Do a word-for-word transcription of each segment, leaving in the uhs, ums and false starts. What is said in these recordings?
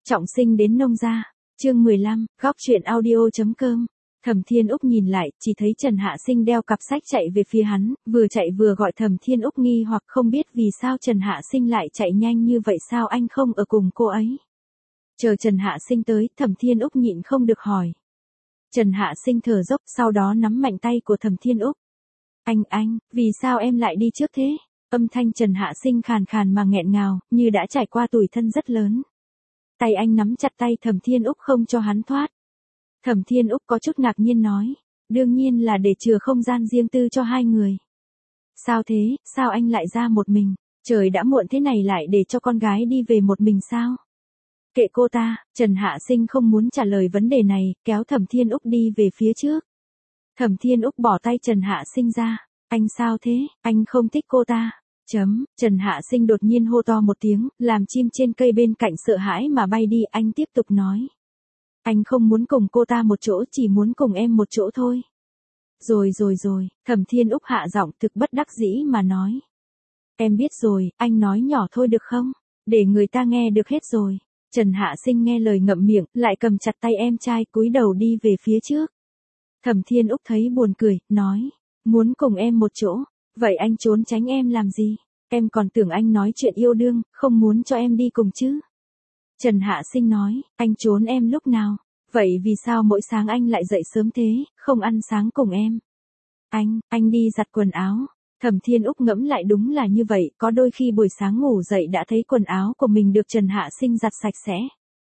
Trọng sinh đến nông gia, chương mười lăm, góc truyện audio.com. Thẩm Thiên Úc nhìn lại, chỉ thấy Trần Hạ Sinh đeo cặp sách chạy về phía hắn, vừa chạy vừa gọi Thẩm Thiên Úc nghi hoặc không biết vì sao Trần Hạ Sinh lại chạy nhanh như vậy, sao anh không ở cùng cô ấy. Chờ Trần Hạ Sinh tới, Thẩm Thiên Úc nhịn không được hỏi. Trần Hạ Sinh thở dốc, sau đó nắm mạnh tay của Thẩm Thiên Úc. Anh, anh, vì sao em lại đi trước thế? Âm thanh Trần Hạ Sinh khàn khàn mà nghẹn ngào, như đã trải qua tủi thân rất lớn. Tay anh nắm chặt tay Thẩm Thiên Úc không cho hắn thoát. Thẩm Thiên Úc có chút ngạc nhiên nói, đương nhiên là để chừa không gian riêng tư cho hai người. Sao thế, sao anh lại ra một mình, trời đã muộn thế này lại để cho con gái đi về một mình sao? Kệ cô ta, Trần Hạ Sinh không muốn trả lời vấn đề này, kéo Thẩm Thiên Úc đi về phía trước. Thẩm Thiên Úc bỏ tay Trần Hạ Sinh ra, anh sao thế, anh không thích cô ta. Chấm, Trần Hạ Sinh đột nhiên hô to một tiếng, làm chim trên cây bên cạnh sợ hãi mà bay đi, anh tiếp tục nói. Anh không muốn cùng cô ta một chỗ, chỉ muốn cùng em một chỗ thôi. Rồi rồi rồi, Thẩm Thiên Úc hạ giọng thực bất đắc dĩ mà nói. Em biết rồi, anh nói nhỏ thôi được không? Để người ta nghe được hết rồi. Trần Hạ Sinh nghe lời ngậm miệng, lại cầm chặt tay em trai cúi đầu đi về phía trước. Thẩm Thiên Úc thấy buồn cười, nói. Muốn cùng em một chỗ. Vậy anh trốn tránh em làm gì? Em còn tưởng anh nói chuyện yêu đương, không muốn cho em đi cùng chứ? Trần Hạ Sinh nói, anh trốn em lúc nào? Vậy vì sao mỗi sáng anh lại dậy sớm thế, không ăn sáng cùng em? Anh, anh đi giặt quần áo. Thẩm Thiên Úc ngẫm lại đúng là như vậy, có đôi khi buổi sáng ngủ dậy đã thấy quần áo của mình được Trần Hạ Sinh giặt sạch sẽ.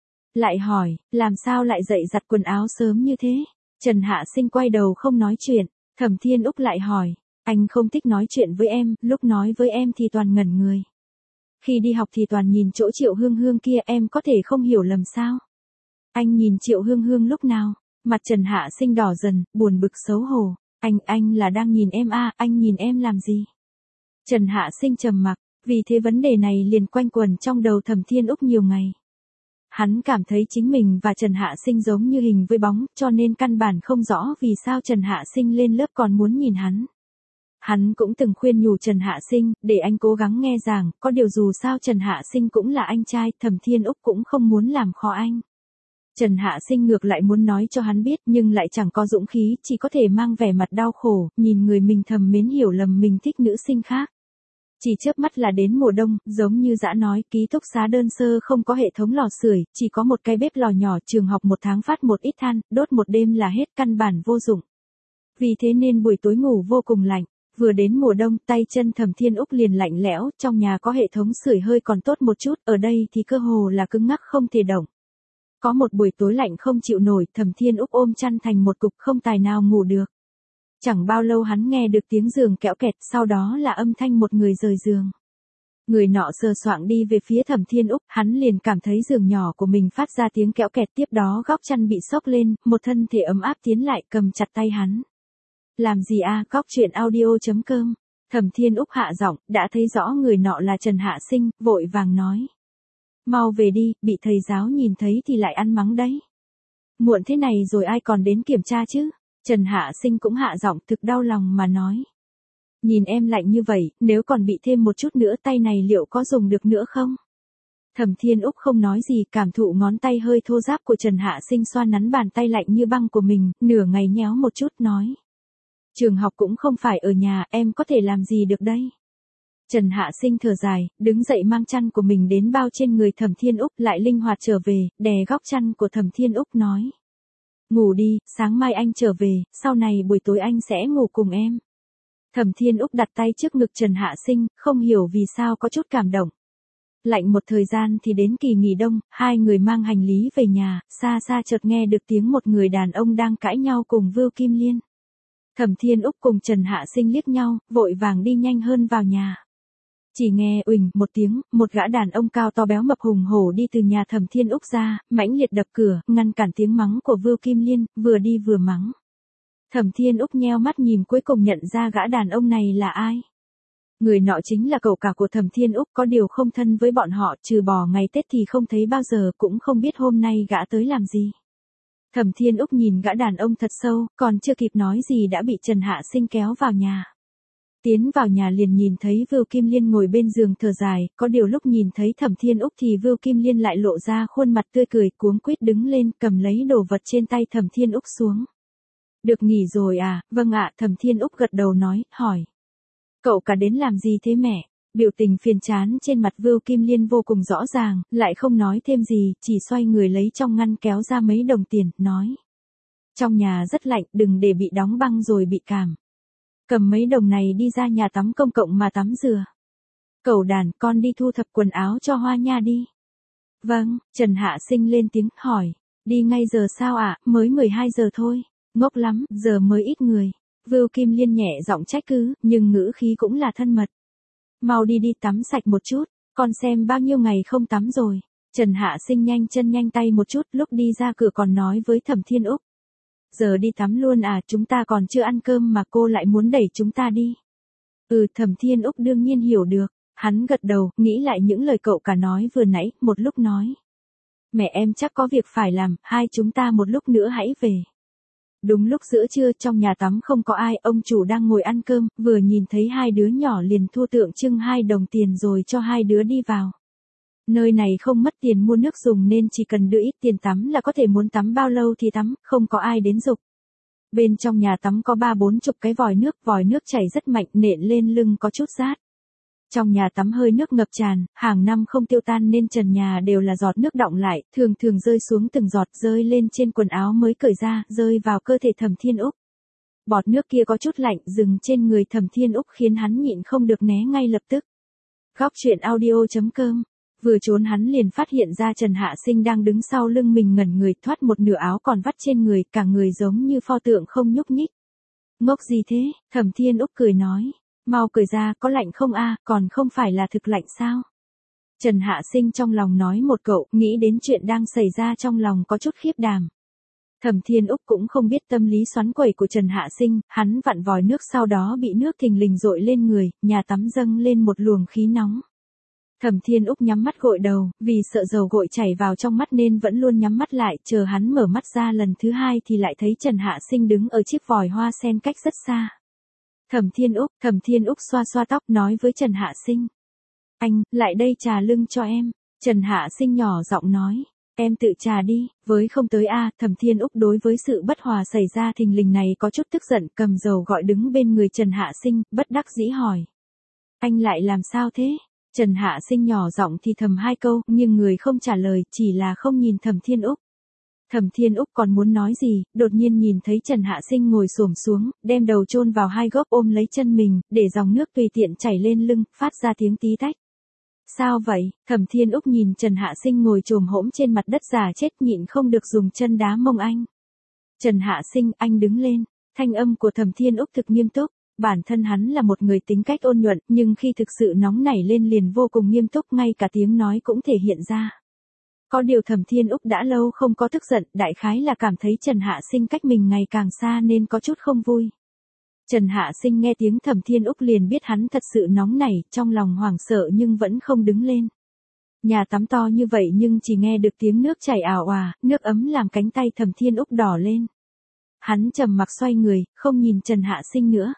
Lại hỏi, làm sao lại dậy giặt quần áo sớm như thế? Trần Hạ Sinh quay đầu không nói chuyện, Thẩm Thiên Úc lại hỏi. Anh không thích nói chuyện với em, lúc nói với em thì toàn ngẩn người. Khi đi học thì toàn nhìn chỗ Triệu Hương Hương kia, em có thể không hiểu lầm sao? Anh nhìn Triệu Hương Hương lúc nào? Mặt Trần Hạ Sinh đỏ dần, buồn bực xấu hổ. Anh, anh là đang nhìn em à, anh nhìn em làm gì? Trần Hạ Sinh trầm mặc, vì thế vấn đề này liền quanh quẩn trong đầu Thẩm Thiên Úc nhiều ngày. Hắn cảm thấy chính mình và Trần Hạ Sinh giống như hình với bóng, cho nên căn bản không rõ vì sao Trần Hạ Sinh lên lớp còn muốn nhìn hắn. Hắn cũng từng khuyên nhủ Trần Hạ Sinh, để anh cố gắng nghe giảng, có điều dù sao Trần Hạ Sinh cũng là anh trai, Thẩm Thiên Úc cũng không muốn làm khó anh. Trần Hạ Sinh ngược lại muốn nói cho hắn biết nhưng lại chẳng có dũng khí, chỉ có thể mang vẻ mặt đau khổ, nhìn người mình thầm mến hiểu lầm mình thích nữ sinh khác. Chỉ chớp mắt là đến mùa đông, giống như Dã nói, ký túc xá đơn sơ không có hệ thống lò sưởi, chỉ có một cái bếp lò nhỏ, trường học một tháng phát một ít than, đốt một đêm là hết, căn bản vô dụng. Vì thế nên buổi tối ngủ vô cùng lạnh. Vừa đến mùa đông, tay chân Thẩm Thiên Úc liền lạnh lẽo, trong nhà có hệ thống sưởi hơi còn tốt một chút, ở đây thì cơ hồ là cứng ngắc không thể động. Có một buổi tối lạnh không chịu nổi, Thẩm Thiên Úc ôm chăn thành một cục không tài nào ngủ được. Chẳng bao lâu hắn nghe được tiếng giường kẽo kẹt, sau đó là âm thanh một người rời giường. Người nọ sờ soạng đi về phía Thẩm Thiên Úc, hắn liền cảm thấy giường nhỏ của mình phát ra tiếng kẽo kẹt, tiếp đó góc chăn bị xốc lên, một thân thể ấm áp tiến lại cầm chặt tay hắn. Làm gì à, góc truyện audio.com. Thẩm Thiên Úc hạ giọng, đã thấy rõ người nọ là Trần Hạ Sinh, vội vàng nói. Mau về đi, bị thầy giáo nhìn thấy thì lại ăn mắng đấy. Muộn thế này rồi ai còn đến kiểm tra chứ? Trần Hạ Sinh cũng hạ giọng thực đau lòng mà nói. Nhìn em lạnh như vậy, nếu còn bị thêm một chút nữa tay này liệu có dùng được nữa không? Thẩm Thiên Úc không nói gì, cảm thụ ngón tay hơi thô ráp của Trần Hạ Sinh xoa nắn bàn tay lạnh như băng của mình, nửa ngày nhéo một chút nói. Trường học cũng không phải ở nhà, em có thể làm gì được đây? Trần Hạ Sinh thở dài, đứng dậy mang chăn của mình đến bao trên người Thẩm Thiên Úc, lại linh hoạt trở về, đè góc chăn của Thẩm Thiên Úc nói. Ngủ đi, sáng mai anh trở về, sau này buổi tối anh sẽ ngủ cùng em. Thẩm Thiên Úc đặt tay trước ngực Trần Hạ Sinh, không hiểu vì sao có chút cảm động. Lạnh một thời gian thì đến kỳ nghỉ đông, hai người mang hành lý về nhà, xa xa chợt nghe được tiếng một người đàn ông đang cãi nhau cùng Vưu Kim Liên. Thẩm Thiên Úc cùng Trần Hạ Sinh liếc nhau, vội vàng đi nhanh hơn vào nhà. Chỉ nghe uỳnh một tiếng, một gã đàn ông cao to béo mập hùng hổ đi từ nhà Thẩm Thiên Úc ra, mãnh liệt đập cửa, ngăn cản tiếng mắng của Vưu Kim Liên, vừa đi vừa mắng. Thẩm Thiên Úc nheo mắt nhìn cuối cùng nhận ra gã đàn ông này là ai. Người nọ chính là cậu cả của Thẩm Thiên Úc, có điều không thân với bọn họ, trừ bỏ ngày Tết thì không thấy bao giờ, cũng không biết hôm nay gã tới làm gì. Thẩm Thiên Úc nhìn gã đàn ông thật sâu, còn chưa kịp nói gì đã bị Trần Hạ Sinh kéo vào nhà. Tiến vào nhà liền nhìn thấy Vưu Kim Liên ngồi bên giường thở dài, có điều lúc nhìn thấy Thẩm Thiên Úc thì Vưu Kim Liên lại lộ ra khuôn mặt tươi cười, cuống quýt đứng lên cầm lấy đồ vật trên tay Thẩm Thiên Úc xuống. Được nghỉ rồi à, vâng ạ, Thẩm Thiên Úc gật đầu nói, hỏi. Cậu cả đến làm gì thế mẹ? Biểu tình phiền chán trên mặt Vưu Kim Liên vô cùng rõ ràng, lại không nói thêm gì, chỉ xoay người lấy trong ngăn kéo ra mấy đồng tiền, nói. Trong nhà rất lạnh, đừng để bị đóng băng rồi bị cảm. Cầm mấy đồng này đi ra nhà tắm công cộng mà tắm rửa. Cẩu đàn, con đi thu thập quần áo cho Hoa Nha đi. Vâng, Trần Hạ Sinh lên tiếng, hỏi. Đi ngay giờ sao ạ, mới mười hai giờ thôi. Ngốc lắm, giờ mới ít người. Vưu Kim Liên nhẹ giọng trách cứ, nhưng ngữ khí cũng là thân mật. Mau đi đi tắm sạch một chút, con xem bao nhiêu ngày không tắm rồi. Trần Hạ Sinh nhanh chân nhanh tay một chút, lúc đi ra cửa còn nói với Thẩm Thiên Úc. Giờ đi tắm luôn à, chúng ta còn chưa ăn cơm mà cô lại muốn đẩy chúng ta đi. Ừ, Thẩm Thiên Úc đương nhiên hiểu được, hắn gật đầu, nghĩ lại những lời cậu cả nói vừa nãy, một lúc nói. Mẹ em chắc có việc phải làm, hai chúng ta một lúc nữa hãy về. Đúng lúc giữa trưa trong nhà tắm không có ai, ông chủ đang ngồi ăn cơm, vừa nhìn thấy hai đứa nhỏ liền thu tượng trưng hai đồng tiền rồi cho hai đứa đi vào. Nơi này không mất tiền mua nước dùng nên chỉ cần đưa ít tiền tắm là có thể muốn tắm bao lâu thì tắm, không có ai đến giục. Bên trong nhà tắm có ba bốn chục cái vòi nước, vòi nước chảy rất mạnh nện lên lưng có chút rát. Trong nhà tắm hơi nước ngập tràn, hàng năm không tiêu tan nên trần nhà đều là giọt nước đọng lại, thường thường rơi xuống từng giọt rơi lên trên quần áo mới cởi ra, rơi vào cơ thể Thẩm Thiên Úc. Bọt nước kia có chút lạnh dừng trên người Thẩm Thiên Úc khiến hắn nhịn không được né ngay lập tức. Góc truyện audio chấm com. Vừa trốn hắn liền phát hiện ra Trần Hạ Sinh đang đứng sau lưng mình ngẩn người, thoát một nửa áo còn vắt trên người, cả người giống như pho tượng không nhúc nhích. Ngốc gì thế? Thẩm Thiên Úc cười nói. Mau cởi ra, có lạnh không a, còn không phải là thực lạnh sao? Trần Hạ Sinh trong lòng nói một cậu, nghĩ đến chuyện đang xảy ra trong lòng có chút khiếp đảm. Thẩm Thiên Úc cũng không biết tâm lý xoắn quẩy của Trần Hạ Sinh, hắn vặn vòi nước sau đó bị nước thình lình dội lên người, nhà tắm dâng lên một luồng khí nóng. Thẩm Thiên Úc nhắm mắt gội đầu, vì sợ dầu gội chảy vào trong mắt nên vẫn luôn nhắm mắt lại, chờ hắn mở mắt ra lần thứ hai thì lại thấy Trần Hạ Sinh đứng ở chiếc vòi hoa sen cách rất xa. Thẩm Thiên Úc, Thẩm Thiên Úc xoa xoa tóc nói với Trần Hạ Sinh. Anh, lại đây trà lưng cho em. Trần Hạ Sinh nhỏ giọng nói. Em tự trà đi, với không tới a. Thẩm Thiên Úc đối với sự bất hòa xảy ra thình lình này có chút tức giận, cầm dầu gọi đứng bên người Trần Hạ Sinh, bất đắc dĩ hỏi. Anh lại làm sao thế? Trần Hạ Sinh nhỏ giọng thì thầm hai câu, nhưng người không trả lời, chỉ là không nhìn Thẩm Thiên Úc. Thẩm Thiên Úc còn muốn nói gì, đột nhiên nhìn thấy Trần Hạ Sinh ngồi xổm xuống, đem đầu chôn vào hai góc ôm lấy chân mình, để dòng nước tùy tiện chảy lên lưng, phát ra tiếng tí tách. Sao vậy? Thẩm Thiên Úc nhìn Trần Hạ Sinh ngồi chồm hỗn trên mặt đất già chết nhịn không được dùng chân đá mông anh. Trần Hạ Sinh, anh đứng lên. Thanh âm của Thẩm Thiên Úc thực nghiêm túc. Bản thân hắn là một người tính cách ôn nhuận, nhưng khi thực sự nóng nảy lên liền vô cùng nghiêm túc, ngay cả tiếng nói cũng thể hiện ra. Có điều Thẩm Thiên Úc đã lâu không có tức giận, đại khái là cảm thấy Trần Hạ Sinh cách mình ngày càng xa nên có chút không vui. Trần Hạ Sinh nghe tiếng Thẩm Thiên Úc liền biết hắn thật sự nóng nảy, trong lòng hoảng sợ nhưng vẫn không đứng lên. Nhà tắm to như vậy nhưng chỉ nghe được tiếng nước chảy ào òa, nước ấm làm cánh tay Thẩm Thiên Úc đỏ lên. Hắn trầm mặc xoay người, không nhìn Trần Hạ Sinh nữa.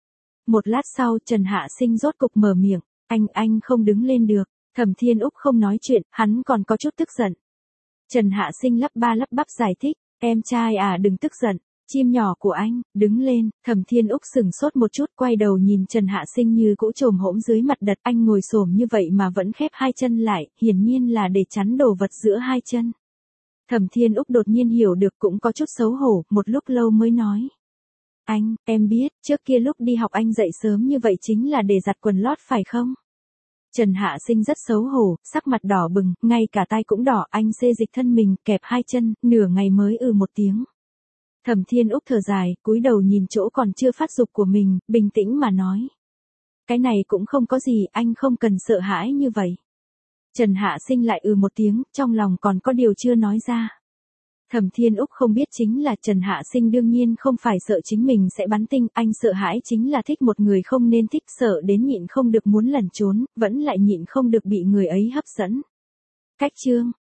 Một lát sau Trần Hạ Sinh rốt cục mở miệng, anh, anh không đứng lên được. Thẩm Thiên Úc không nói chuyện, hắn còn có chút tức giận. Trần Hạ Sinh lắp ba lắp bắp giải thích, em trai à đừng tức giận, chim nhỏ của anh, đứng lên. Thẩm Thiên Úc sừng sốt một chút, quay đầu nhìn Trần Hạ Sinh như cũ chồm hỗn dưới mặt đất, anh ngồi xổm như vậy mà vẫn khép hai chân lại, hiển nhiên là để chắn đồ vật giữa hai chân. Thẩm Thiên Úc đột nhiên hiểu được cũng có chút xấu hổ, một lúc lâu mới nói. Anh, em biết, trước kia lúc đi học anh dậy sớm như vậy chính là để giặt quần lót phải không? Trần Hạ Sinh rất xấu hổ, sắc mặt đỏ bừng, ngay cả tay cũng đỏ, anh xê dịch thân mình, kẹp hai chân, nửa ngày mới ừ một tiếng. Thẩm Thiên Úc thở dài, cúi đầu nhìn chỗ còn chưa phát dục của mình, bình tĩnh mà nói. Cái này cũng không có gì, anh không cần sợ hãi như vậy. Trần Hạ Sinh lại ừ một tiếng, trong lòng còn có điều chưa nói ra. Thẩm Thiên Úc không biết chính là Trần Hạ Sinh đương nhiên không phải sợ chính mình sẽ bắn tinh, anh sợ hãi chính là thích một người không nên thích, sợ đến nhịn không được muốn lẩn trốn, vẫn lại nhịn không được bị người ấy hấp dẫn. Cách chương